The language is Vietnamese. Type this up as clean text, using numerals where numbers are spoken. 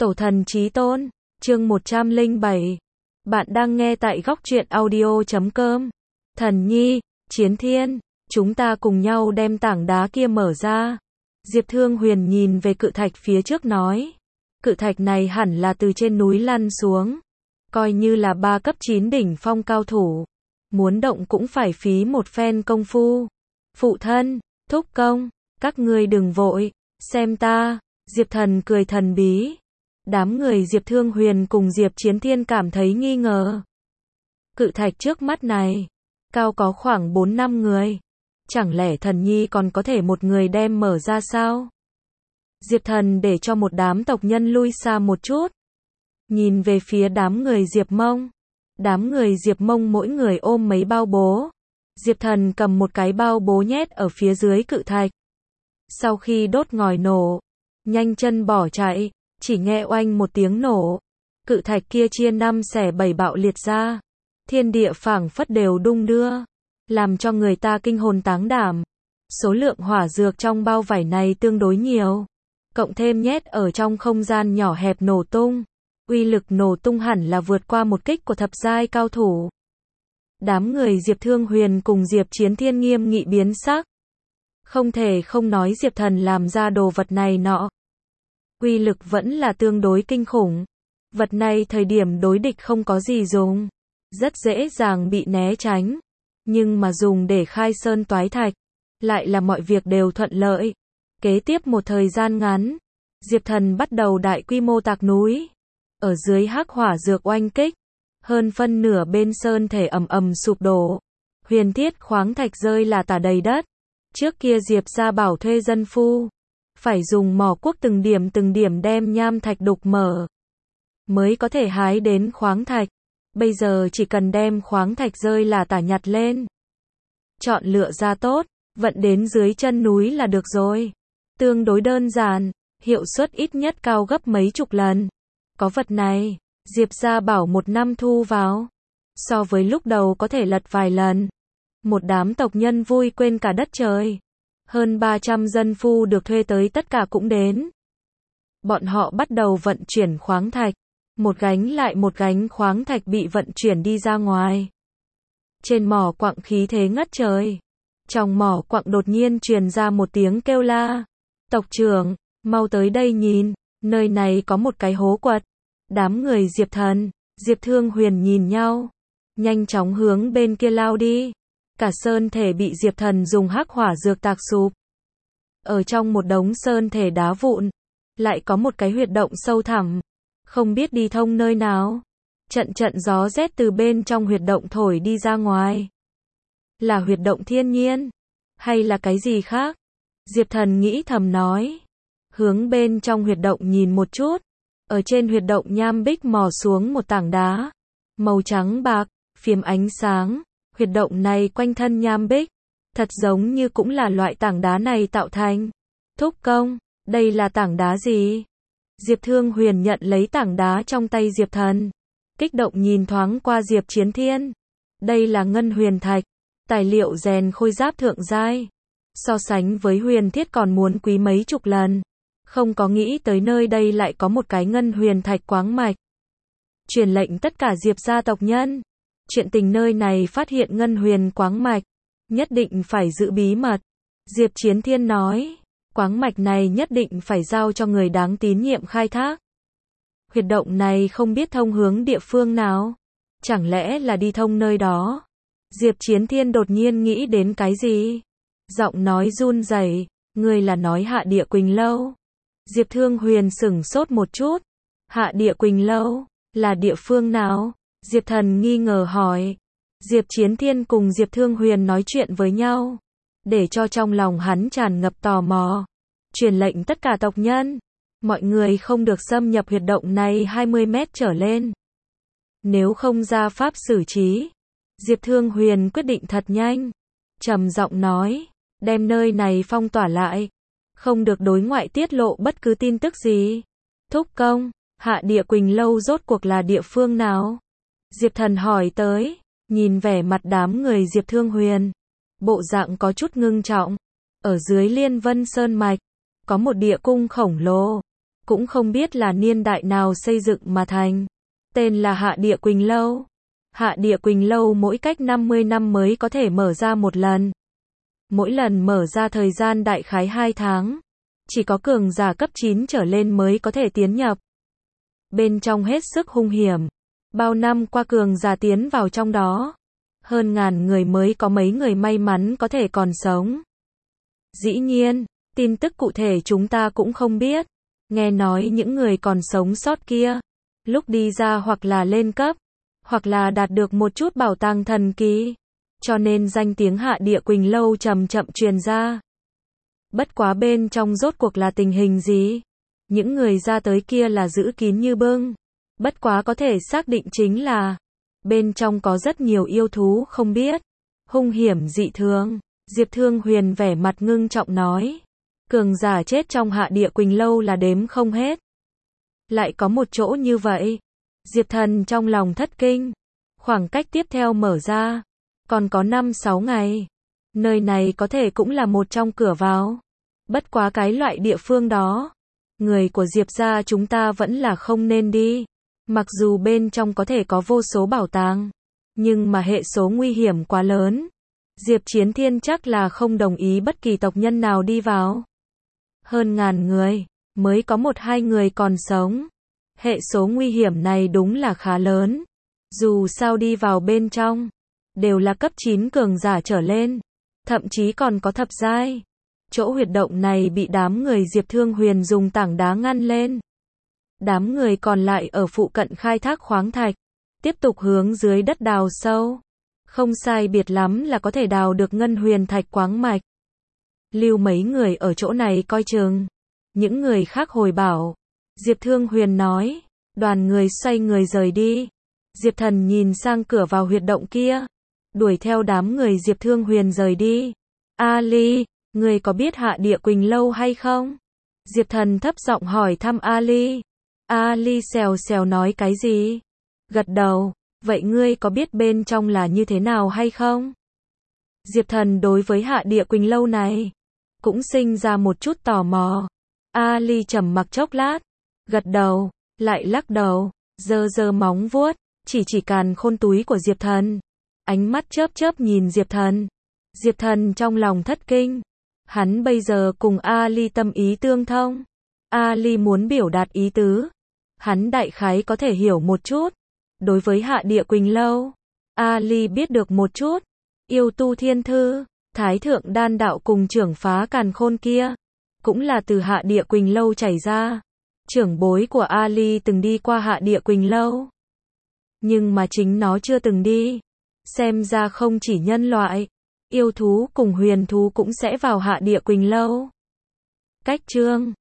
Tổ thần chí tôn, chương 107. Bạn đang nghe tại góc truyện audio.com. Thần nhi, Chiến Thiên, chúng ta cùng nhau đem tảng đá kia mở ra. Diệp Thương Huyền nhìn về cự thạch phía trước nói. Cự thạch này hẳn là từ trên núi lăn xuống. Coi như là 3 cấp 9 đỉnh phong cao thủ. Muốn động cũng phải phí một phen công phu. Phụ thân, thúc công, các ngươi đừng vội, xem ta. Diệp Thần cười thần bí. Đám người Diệp Thương Huyền cùng Diệp Chiến Thiên cảm thấy nghi ngờ. Cự thạch trước mắt này, cao có khoảng 4-5 người. Chẳng lẽ thần nhi còn có thể một người đem mở ra sao? Diệp Thần để cho một đám tộc nhân lui xa một chút. Nhìn về phía đám người Diệp Mông. Đám người Diệp Mông mỗi người ôm mấy bao bố. Diệp Thần cầm một cái bao bố nhét ở phía dưới cự thạch. Sau khi đốt ngòi nổ, nhanh chân bỏ chạy, chỉ nghe oanh một tiếng nổ. Cự thạch kia chia 5 xẻ 7 bạo liệt ra. Thiên địa phảng phất đều đung đưa, làm cho người ta kinh hồn táng đảm. Số lượng hỏa dược trong bao vải này tương đối nhiều, cộng thêm nhét ở trong không gian nhỏ hẹp nổ tung. Uy lực nổ tung hẳn là vượt qua một kích của thập giai cao thủ. Đám người Diệp Thương Huyền cùng Diệp Chiến Thiên nghiêm nghị biến sắc. Không thể không nói Diệp Thần làm ra đồ vật này nọ. Uy lực vẫn là tương đối kinh khủng. Vật này thời điểm đối địch không có gì dùng, rất dễ dàng bị né tránh. Nhưng mà dùng để khai sơn toái thạch, lại là mọi việc đều thuận lợi. Kế tiếp một thời gian ngắn, Diệp Thần bắt đầu đại quy mô tạc núi. Ở dưới hắc hỏa dược oanh kích, hơn phân nửa bên sơn thể ầm ầm sụp đổ. Huyền thiết khoáng thạch rơi là tả đầy đất. Trước kia Diệp gia bảo thuê dân phu, phải dùng mỏ cuốc từng điểm đem nham thạch đục mở, mới có thể hái đến khoáng thạch. Bây giờ chỉ cần đem khoáng thạch rơi là tả nhặt lên, chọn lựa ra tốt, vận đến dưới chân núi là được rồi. Tương đối đơn giản, hiệu suất ít nhất cao gấp mấy chục lần. Có vật này, Diệp gia bảo một năm thu vào, so với lúc đầu có thể lật vài lần. Một đám tộc nhân vui quên cả đất trời. Hơn 300 dân phu được thuê tới tất cả cũng đến. Bọn họ bắt đầu vận chuyển khoáng thạch. Một gánh lại một gánh khoáng thạch bị vận chuyển đi ra ngoài. Trên mỏ quặng khí thế ngất trời. Trong mỏ quặng đột nhiên truyền ra một tiếng kêu la. Tộc trưởng, mau tới đây nhìn, nơi này có một cái hố quật. Đám người Diệp Thần, Diệp Thương Huyền nhìn nhau, nhanh chóng hướng bên kia lao đi. Cả sơn thể bị Diệp Thần dùng hắc hỏa dược tạc sụp. Ở trong một đống sơn thể đá vụn, lại có một cái huyệt động sâu thẳm, không biết đi thông nơi nào. Trận trận gió rét từ bên trong huyệt động thổi đi ra ngoài. Là huyệt động thiên nhiên, hay là cái gì khác? Diệp Thần nghĩ thầm nói. Hướng bên trong huyệt động nhìn một chút. Ở trên huyệt động nham bích mò xuống một tảng đá, màu trắng bạc, phiếm ánh sáng. Huyệt động này quanh thân nham bích, thật giống như cũng là loại tảng đá này tạo thành. Thúc công, đây là tảng đá gì? Diệp Thương Huyền nhận lấy tảng đá trong tay Diệp Thần, kích động nhìn thoáng qua Diệp Chiến Thiên. Đây là ngân huyền thạch, tài liệu rèn khôi giáp thượng giai. So sánh với huyền thiết còn muốn quý mấy chục lần. Không có nghĩ tới nơi đây lại có một cái ngân huyền thạch quáng mạch. Truyền lệnh tất cả Diệp gia tộc nhân. Chuyện tình nơi này phát hiện ngân huyền quáng mạch, nhất định phải giữ bí mật. Diệp Chiến Thiên nói, quáng mạch này nhất định phải giao cho người đáng tín nhiệm khai thác. Huyệt động này không biết thông hướng địa phương nào, chẳng lẽ là đi thông nơi đó? Diệp Chiến Thiên đột nhiên nghĩ đến cái gì? Giọng nói run rẩy, người là nói Hạ Địa Quỳnh Lâu? Diệp Thương Huyền sửng sốt một chút. Hạ Địa Quỳnh Lâu, là địa phương nào? Diệp Thần nghi ngờ hỏi. Diệp Chiến Thiên cùng Diệp Thương Huyền nói chuyện với nhau, để cho trong lòng hắn tràn ngập tò mò. Truyền lệnh tất cả tộc nhân, mọi người không được xâm nhập huyệt động này 20 mét trở lên. Nếu không ra pháp xử trí. Diệp Thương Huyền quyết định thật nhanh, trầm giọng nói, đem nơi này phong tỏa lại, không được đối ngoại tiết lộ bất cứ tin tức gì. Thúc công, Hạ Địa Quỳnh Lâu rốt cuộc là địa phương nào? Diệp Thần hỏi tới, nhìn vẻ mặt đám người Diệp Thương Huyền, bộ dạng có chút ngưng trọng. Ở dưới Liên Vân Sơn Mạch, có một địa cung khổng lồ, cũng không biết là niên đại nào xây dựng mà thành. Tên là Hạ Địa Quỳnh Lâu. Hạ Địa Quỳnh Lâu mỗi cách 50 năm mới có thể mở ra một lần. Mỗi lần mở ra thời gian đại khái 2 tháng. Chỉ có cường giả cấp 9 trở lên mới có thể tiến nhập. Bên trong hết sức hung hiểm. Bao năm qua cường giả tiến vào trong đó. Hơn ngàn người mới có mấy người may mắn có thể còn sống. Dĩ nhiên, tin tức cụ thể chúng ta cũng không biết. Nghe nói những người còn sống sót kia, lúc đi ra hoặc là lên cấp, hoặc là đạt được một chút bảo tàng thần kỳ. Cho nên danh tiếng Hạ Địa Quỳnh Lâu chậm chậm truyền ra. Bất quá bên trong rốt cuộc là tình hình gì? Những người ra tới kia là giữ kín như bưng. Bất quá có thể xác định chính là bên trong có rất nhiều yêu thú không biết. Hung hiểm dị thường. Diệp Thương Huyền vẻ mặt ngưng trọng nói. Cường giả chết trong Hạ Địa Quỳnh Lâu là đếm không hết. Lại có một chỗ như vậy. Diệp Thần trong lòng thất kinh. Khoảng cách tiếp theo mở ra. Còn có 5-6 ngày. Nơi này có thể cũng là một trong cửa vào. Bất quá cái loại địa phương đó. Người của Diệp gia chúng ta vẫn là không nên đi. Mặc dù bên trong có thể có vô số bảo tàng. Nhưng mà hệ số nguy hiểm quá lớn. Diệp Chiến Thiên chắc là không đồng ý bất kỳ tộc nhân nào đi vào. Hơn ngàn người, mới có 1-2 người còn sống. Hệ số nguy hiểm này đúng là khá lớn. Dù sao đi vào bên trong, đều là cấp 9 cường giả trở lên. Thậm chí còn có thập giai. Chỗ huyệt động này bị đám người Diệp Thương Huyền dùng tảng đá ngăn lên. Đám người còn lại ở phụ cận khai thác khoáng thạch. Tiếp tục hướng dưới đất đào sâu. Không sai biệt lắm là có thể đào được ngân huyền thạch quáng mạch. Lưu mấy người ở chỗ này coi chừng. Những người khác hồi bảo. Diệp Thương Huyền nói. Đoàn người xoay người rời đi. Diệp Thần nhìn sang cửa vào huyệt động kia. Đuổi theo đám người Diệp Thương Huyền rời đi. Ali, người có biết Hạ Địa Quỳnh Lâu hay không? Diệp Thần thấp giọng hỏi thăm Ali. Ali xèo xèo nói cái gì? Gật đầu. Vậy ngươi có biết bên trong là như thế nào hay không? Diệp Thần đối với Hạ Địa Quỳnh Lâu này cũng sinh ra một chút tò mò. Ali trầm mặc chốc lát, gật đầu, lại lắc đầu, giơ giơ móng vuốt, chỉ càn khôn túi của Diệp Thần. Ánh mắt chớp chớp nhìn Diệp Thần. Diệp Thần trong lòng thất kinh. Hắn bây giờ cùng Ali tâm ý tương thông. Ali muốn biểu đạt ý tứ. Hắn đại khái có thể hiểu một chút. Đối với Hạ Địa Quỳnh Lâu, Ali biết được một chút. Yêu tu thiên thư, Thái thượng đan đạo cùng trưởng phá càn khôn kia, cũng là từ Hạ Địa Quỳnh Lâu chảy ra. Trưởng bối của Ali từng đi qua Hạ Địa Quỳnh Lâu. Nhưng mà chính nó chưa từng đi. Xem ra không chỉ nhân loại, yêu thú cùng huyền thú cũng sẽ vào Hạ Địa Quỳnh Lâu. Cách chương